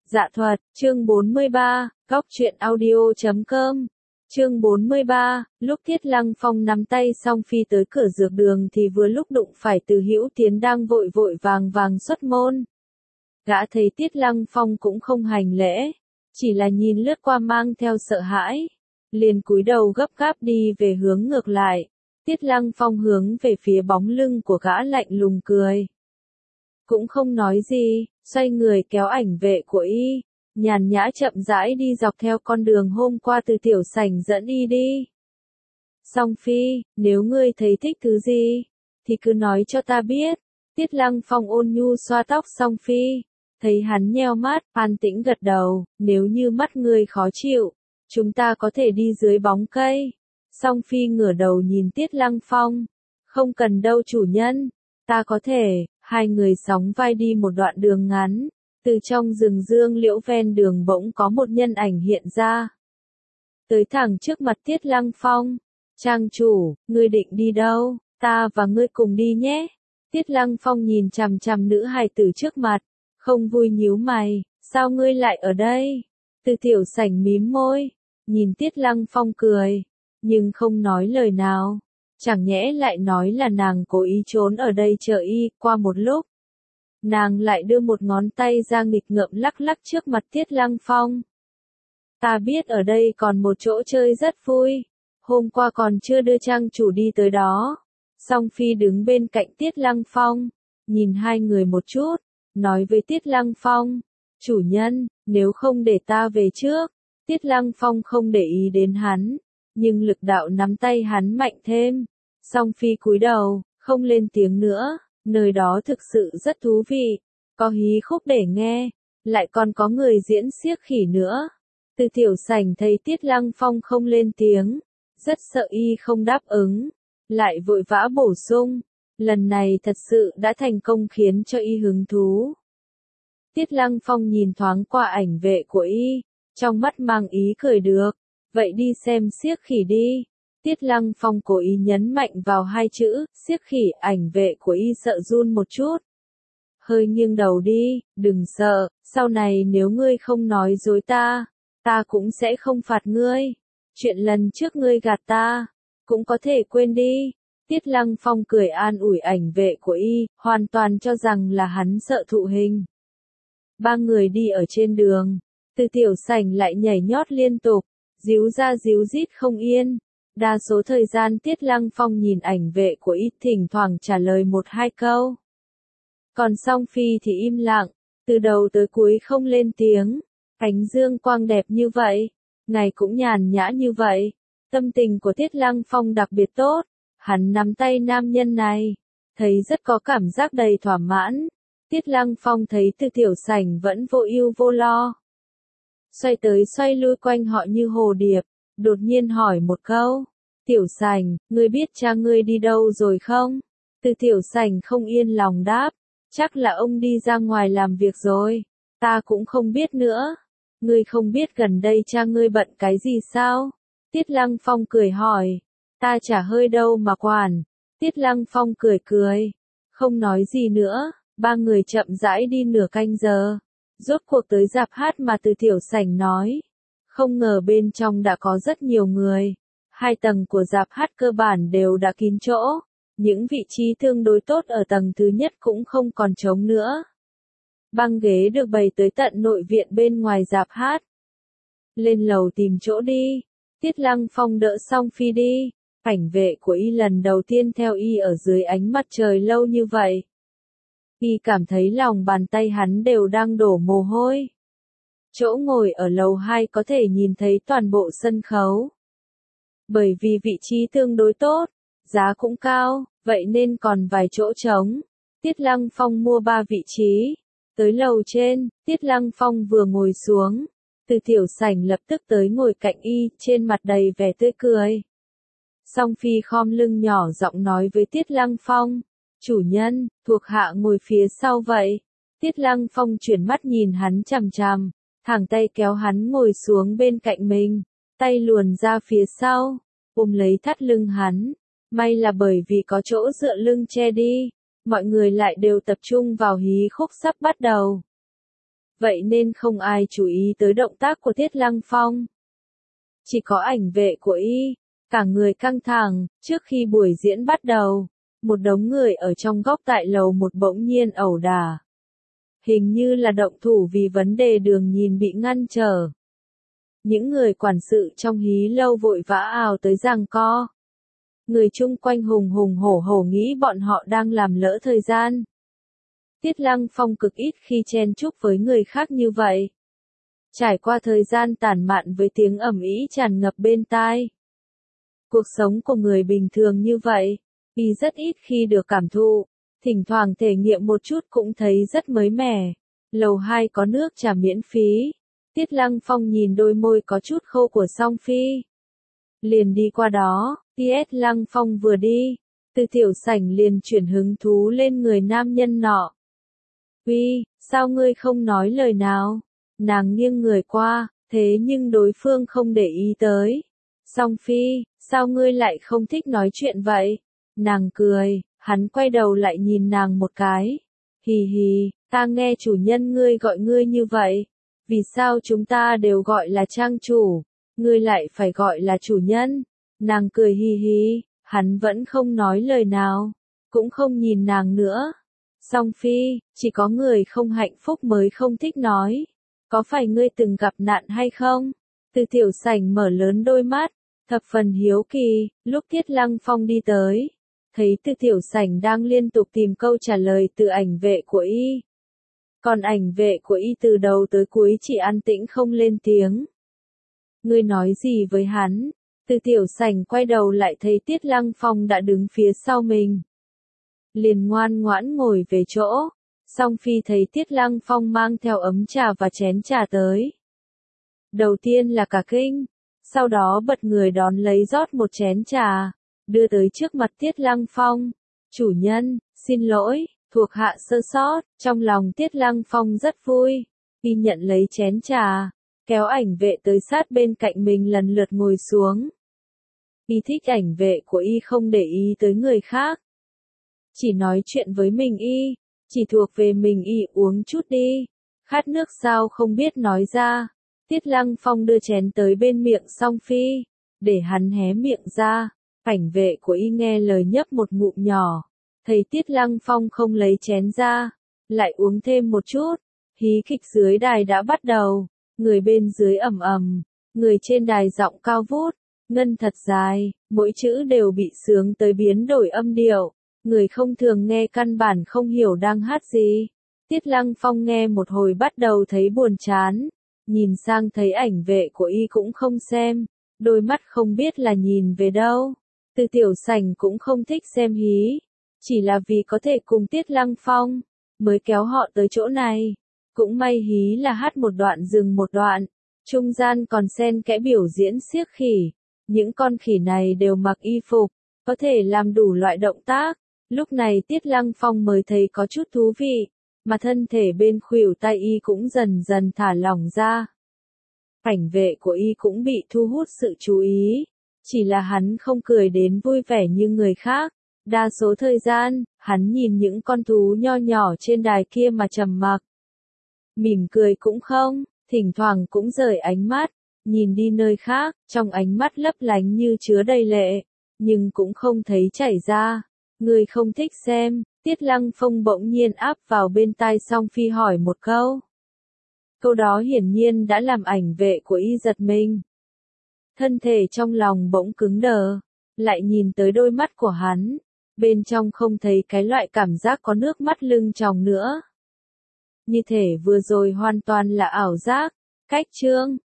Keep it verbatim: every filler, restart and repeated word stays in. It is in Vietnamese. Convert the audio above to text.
Dạ thuật, chương bốn mươi ba, góc truyện audio chấm com. Chương bốn mươi ba, lúc Tiết Lăng Phong nắm tay Song Phi tới cửa dược đường thì vừa lúc đụng phải Từ Hữu Tiến đang vội vội vàng vàng xuất môn. Gã thấy Tiết Lăng Phong cũng không hành lễ, chỉ là nhìn lướt qua mang theo sợ hãi, liền cúi đầu gấp gáp đi về hướng ngược lại. Tiết Lăng Phong hướng về phía bóng lưng của gã lạnh lùng cười. Cũng không nói gì, xoay người kéo ảnh vệ của y, nhàn nhã chậm rãi đi dọc theo con đường hôm qua từ tiểu sảnh dẫn y đi. Song Phi, nếu ngươi thấy thích thứ gì, thì cứ nói cho ta biết. Tiết Lăng Phong ôn nhu xoa tóc Song Phi, thấy hắn nheo mắt, an tĩnh gật đầu, nếu như mắt ngươi khó chịu, chúng ta có thể đi dưới bóng cây. Song Phi ngửa đầu nhìn Tiết Lăng Phong, không cần đâu chủ nhân, ta có thể. Hai người sóng vai đi một đoạn đường ngắn, từ trong rừng dương liễu ven đường bỗng có một nhân ảnh hiện ra. Tới thẳng trước mặt Tiết Lăng Phong, trang chủ, ngươi định đi đâu, ta và ngươi cùng đi nhé. Tiết Lăng Phong nhìn chằm chằm nữ hài tử trước mặt, không vui nhíu mày, sao ngươi lại ở đây? Từ tiểu sảnh mím môi, nhìn Tiết Lăng Phong cười, nhưng không nói lời nào. Chẳng nhẽ lại nói là nàng cố ý trốn ở đây chờ y. Qua một lúc, nàng lại đưa một ngón tay ra nghịch ngợm lắc lắc trước mặt Tiết Lăng Phong. Ta biết ở đây còn một chỗ chơi rất vui, hôm qua còn chưa đưa trang chủ đi tới đó. Song Phi đứng bên cạnh Tiết Lăng Phong, nhìn hai người một chút, nói với Tiết Lăng Phong, chủ nhân, nếu không để ta về trước. Tiết Lăng Phong không để ý đến hắn, nhưng lực đạo nắm tay hắn mạnh thêm. Song Phi cúi đầu, không lên tiếng nữa, nơi đó thực sự rất thú vị, có hí khúc để nghe, lại còn có người diễn xiếc khỉ nữa. Từ tiểu sảnh thấy Tiết Lăng Phong không lên tiếng, rất sợ y không đáp ứng, lại vội vã bổ sung, lần này thật sự đã thành công khiến cho y hứng thú. Tiết Lăng Phong nhìn thoáng qua ảnh vệ của y, trong mắt mang ý cười được, vậy đi xem xiếc khỉ đi. Tiết Lăng Phong cố ý nhấn mạnh vào hai chữ, xiếc khỉ. Ảnh vệ của y sợ run một chút. Hơi nghiêng đầu đi, đừng sợ, sau này nếu ngươi không nói dối ta, ta cũng sẽ không phạt ngươi. Chuyện lần trước ngươi gạt ta, cũng có thể quên đi. Tiết Lăng Phong cười an ủi ảnh vệ của y, hoàn toàn cho rằng là hắn sợ thụ hình. Ba người đi ở trên đường, từ tiểu sảnh lại nhảy nhót liên tục, díu ra díu dít không yên. Đa số thời gian Tiết Lăng Phong nhìn ảnh vệ của y, thỉnh thoảng trả lời một hai câu. Còn Song Phi thì im lặng, từ đầu tới cuối không lên tiếng. Ánh dương quang đẹp như vậy, ngày cũng nhàn nhã như vậy. Tâm tình của Tiết Lăng Phong đặc biệt tốt, hắn nắm tay nam nhân này, thấy rất có cảm giác đầy thỏa mãn. Tiết Lăng Phong thấy từ tiểu sảnh vẫn vô ưu vô lo, xoay tới xoay lui quanh họ như hồ điệp. Đột nhiên hỏi một câu, tiểu sảnh, ngươi biết cha ngươi đi đâu rồi không? Từ tiểu sảnh không yên lòng đáp, chắc là ông đi ra ngoài làm việc rồi, ta cũng không biết nữa. Ngươi không biết gần đây cha ngươi bận cái gì sao? Tiết Lăng Phong cười hỏi, ta chả hơi đâu mà quản. Tiết Lăng Phong cười cười, không nói gì nữa, ba người chậm rãi đi nửa canh giờ, rốt cuộc tới rạp hát mà từ tiểu sảnh nói. Không ngờ bên trong đã có rất nhiều người. Hai tầng của rạp hát cơ bản đều đã kín chỗ. Những vị trí tương đối tốt ở tầng thứ nhất cũng không còn trống nữa. Băng ghế được bày tới tận nội viện bên ngoài rạp hát. Lên lầu tìm chỗ đi. Tiết Lăng Phong đỡ Song Phi đi. Ảnh vệ của y lần đầu tiên theo y ở dưới ánh mặt trời lâu như vậy. Y cảm thấy lòng bàn tay hắn đều đang đổ mồ hôi. Chỗ ngồi ở lầu hai có thể nhìn thấy toàn bộ sân khấu. Bởi vì vị trí tương đối tốt, giá cũng cao, vậy nên còn vài chỗ trống. Tiết Lăng Phong mua ba vị trí. Tới lầu trên, Tiết Lăng Phong vừa ngồi xuống, từ tiểu sảnh lập tức tới ngồi cạnh y, trên mặt đầy vẻ tươi cười. Song Phi khom lưng nhỏ giọng nói với Tiết Lăng Phong, chủ nhân, thuộc hạ ngồi phía sau vậy. Tiết Lăng Phong chuyển mắt nhìn hắn chằm chằm, thẳng tay kéo hắn ngồi xuống bên cạnh mình, tay luồn ra phía sau, ôm lấy thắt lưng hắn. May là bởi vì có chỗ dựa lưng che đi, mọi người lại đều tập trung vào hí khúc sắp bắt đầu. vậy nên không ai chú ý tới động tác của Tiết Lăng Phong. Chỉ có ảnh vệ của y, cả người căng thẳng, trước khi buổi diễn bắt đầu, một đống người ở trong góc tại lầu một bỗng nhiên ẩu đả. Hình như là động thủ vì vấn đề đường nhìn bị ngăn trở. Những người quản sự trong hí lâu vội vã ào tới giằng co. Người chung quanh hùng hùng hổ hổ nghĩ bọn họ đang làm lỡ thời gian. Tiết Lăng Phong cực ít khi chen chúc với người khác như vậy. Trải qua thời gian tản mạn với tiếng ầm ĩ tràn ngập bên tai. Cuộc sống của người bình thường như vậy, y rất ít khi được cảm thụ, thỉnh thoảng thể nghiệm một chút cũng thấy rất mới mẻ. Lầu hai có nước trà miễn phí. Tiết Lăng Phong nhìn đôi môi có chút khô của Song Phi. Liền đi qua đó, Tiết Lăng Phong vừa đi, từ tiểu sảnh liền chuyển hứng thú lên người nam nhân nọ. Uy, sao ngươi không nói lời nào? Nàng nghiêng người qua, thế nhưng đối phương không để ý tới. Song Phi, sao ngươi lại không thích nói chuyện vậy? Nàng cười, hắn quay đầu lại nhìn nàng một cái. Hì hì, ta nghe chủ nhân ngươi gọi ngươi như vậy. Vì sao chúng ta đều gọi là trang chủ, ngươi lại phải gọi là chủ nhân? Nàng cười hì hì, hắn vẫn không nói lời nào, cũng không nhìn nàng nữa. Song Phi, chỉ có người không hạnh phúc mới không thích nói. Có phải ngươi từng gặp nạn hay không? Từ tiểu sảnh mở lớn đôi mắt, thập phần hiếu kỳ, lúc Tiết Lăng Phong đi tới. Thấy từ tiểu sảnh đang liên tục tìm câu trả lời từ ảnh vệ của y. Còn ảnh vệ của y từ đầu tới cuối chỉ an tĩnh không lên tiếng. Ngươi nói gì với hắn? Từ tiểu sảnh quay đầu lại thấy Tiết Lăng Phong đã đứng phía sau mình. Liền ngoan ngoãn ngồi về chỗ. Song Phi thấy Tiết Lăng Phong mang theo ấm trà và chén trà tới. Đầu tiên là cả kinh, sau đó bật người đón lấy rót một chén trà, đưa tới trước mặt Tiết Lăng Phong. Chủ nhân, xin lỗi, thuộc hạ sơ sót. Trong lòng Tiết Lăng Phong rất vui, y nhận lấy chén trà, kéo ảnh vệ tới sát bên cạnh mình lần lượt ngồi xuống. Y thích ảnh vệ của y không để ý tới người khác. Chỉ nói chuyện với mình y, chỉ thuộc về mình y uống chút đi. Khát nước sao không biết nói ra. Tiết Lăng Phong đưa chén tới bên miệng Song Phi, để hắn hé miệng ra. Ảnh vệ của y nghe lời nhấp một ngụm nhỏ. Thấy Tiết Lăng Phong không lấy chén ra, lại uống thêm một chút. Hí kịch dưới đài đã bắt đầu, người bên dưới ầm ầm, người trên đài giọng cao vút, ngân thật dài, mỗi chữ đều bị sướng tới biến đổi âm điệu. Người không thường nghe căn bản không hiểu đang hát gì. Tiết Lăng Phong nghe một hồi bắt đầu thấy buồn chán, nhìn sang thấy ảnh vệ của y cũng không xem, đôi mắt không biết là nhìn về đâu. Từ tiểu sảnh cũng không thích xem hí, chỉ là vì có thể cùng Tiết Lăng Phong, mới kéo họ tới chỗ này. Cũng may hí là hát một đoạn dừng một đoạn, trung gian còn xen kẽ biểu diễn xiếc khỉ. Những con khỉ này đều mặc y phục, có thể làm đủ loại động tác. Lúc này Tiết Lăng Phong mới thấy có chút thú vị, mà thân thể bên khuỷu tay y cũng dần dần thả lỏng ra. Ảnh vệ của y cũng bị thu hút sự chú ý, chỉ là hắn không cười đến vui vẻ như người khác. Đa số thời gian, hắn nhìn những con thú nho nhỏ trên đài kia mà trầm mặc. Mỉm cười cũng không, thỉnh thoảng cũng rời ánh mắt, nhìn đi nơi khác, trong ánh mắt lấp lánh như chứa đầy lệ, nhưng cũng không thấy chảy ra. Người không thích xem. Tiết Lăng Phong bỗng nhiên áp vào bên tai Song Phi hỏi một câu. Câu đó hiển nhiên đã làm ảnh vệ của y giật mình. Thân thể trong lòng bỗng cứng đờ, lại nhìn tới đôi mắt của hắn, bên trong không thấy cái loại cảm giác có nước mắt lưng tròng nữa. Như thể vừa rồi hoàn toàn là ảo giác. Cách chương